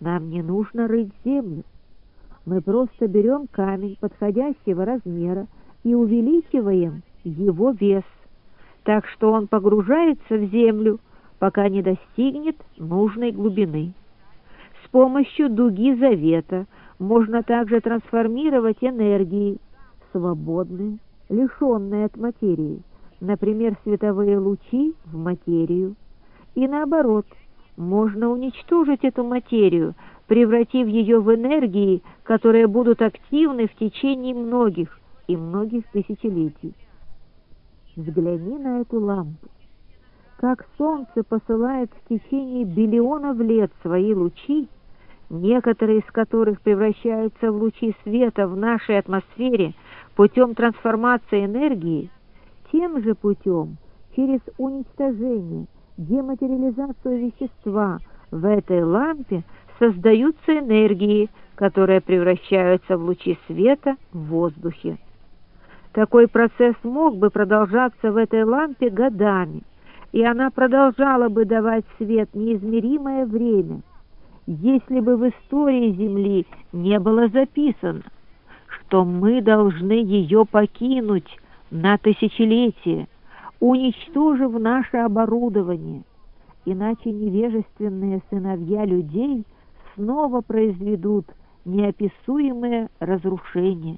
Нам не нужно рыть землю. Мы просто берем камень подходящего размера и увеличиваем его вес, так что он погружается в землю, пока не достигнет нужной глубины. С помощью дуги завета можно также трансформировать энергии, свободные, лишенные от материи, например, световые лучи в материю. И наоборот, можно уничтожить эту материю, превратив ее в энергии, которые будут активны в течение многих и многих тысячелетий. Взгляни на эту лампу. Как солнце посылает в течение биллионов лет свои лучи, некоторые из которых превращаются в лучи света в нашей атмосфере путем трансформации энергии, тем же путем, через уничтожение, дематериализацию вещества, в этой лампе создаются энергии, которые превращаются в лучи света в воздухе. Такой процесс мог бы продолжаться в этой лампе годами, и она продолжала бы давать свет неизмеримое время, если бы в истории Земли не было записано, что мы должны ее покинуть на тысячелетие, уничтожив наше оборудование, иначе невежественные сыновья людей снова произведут неописуемые разрушения.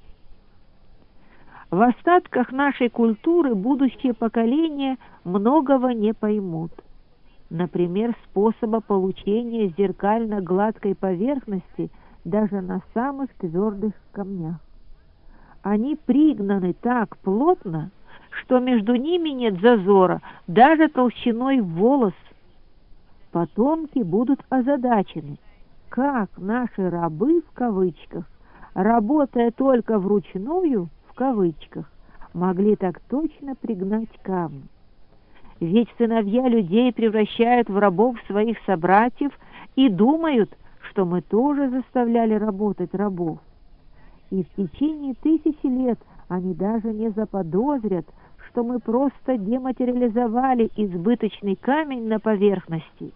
В остатках нашей культуры будущие поколения многого не поймут. Например, способа получения зеркально-гладкой поверхности даже на самых твердых камнях. Они пригнаны так плотно, что между ними нет зазора даже толщиной в волос. Потомки будут озадачены, как наши рабы, в кавычках, работая только вручную, в кавычках, могли так точно пригнать камни. Ведь сыновья людей превращают в рабов своих собратьев и думают, что мы тоже заставляли работать рабов. И в течение тысячи лет они даже не заподозрят, что мы просто дематериализовали избыточный камень на поверхности.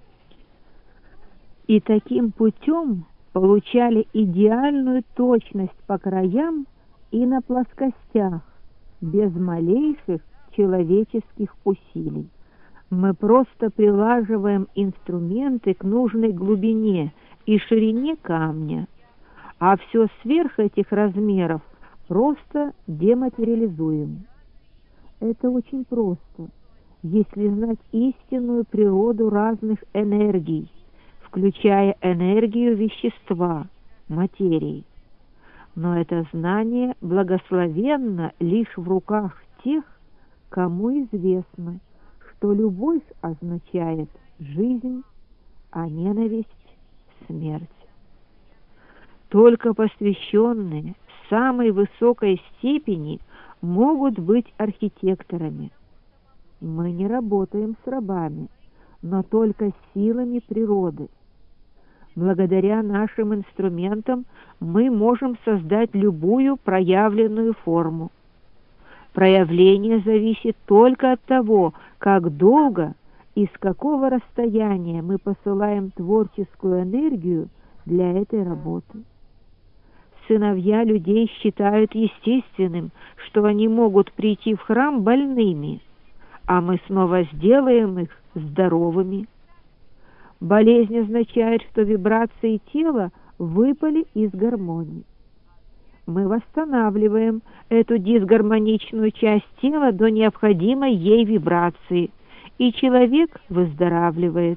И таким путем получали идеальную точность по краям и на плоскостях, без малейших человеческих усилий. Мы просто прилаживаем инструменты к нужной глубине и ширине камня, а все сверх этих размеров просто дематериализуем. Это очень просто, если знать истинную природу разных энергий, включая энергию вещества, материи. Но это знание благословенно лишь в руках тех, кому известно, что любовь означает жизнь, а ненависть — смерть. Только посвященные самой высокой степени могут быть архитекторами. Мы не работаем с рабами, но только силами природы. Благодаря нашим инструментам мы можем создать любую проявленную форму. Проявление зависит только от того, как долго и с какого расстояния мы посылаем творческую энергию для этой работы. Сыновья людей считают естественным, что они могут прийти в храм больными, а мы снова сделаем их здоровыми. Болезнь означает, что вибрации тела выпали из гармонии. Мы восстанавливаем эту дисгармоничную часть тела до необходимой ей вибрации, и человек выздоравливает.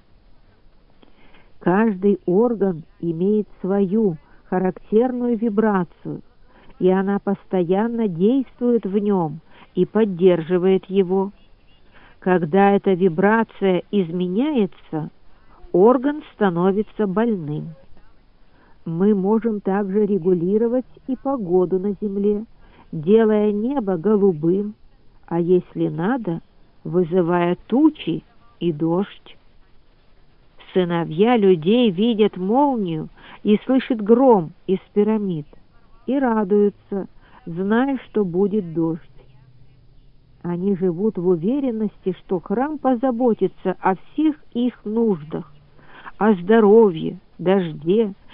Каждый орган имеет свою характерную вибрацию, и она постоянно действует в нем и поддерживает его. Когда эта вибрация изменяется, орган становится больным. Мы можем также регулировать и погоду на Земле, делая небо голубым, а если надо, вызывая тучи и дождь. Сыновья людей видят молнию и слышат гром из пирамид, и радуются, зная, что будет дождь. Они живут в уверенности, что храм позаботится о всех их нуждах, о здоровье, дожде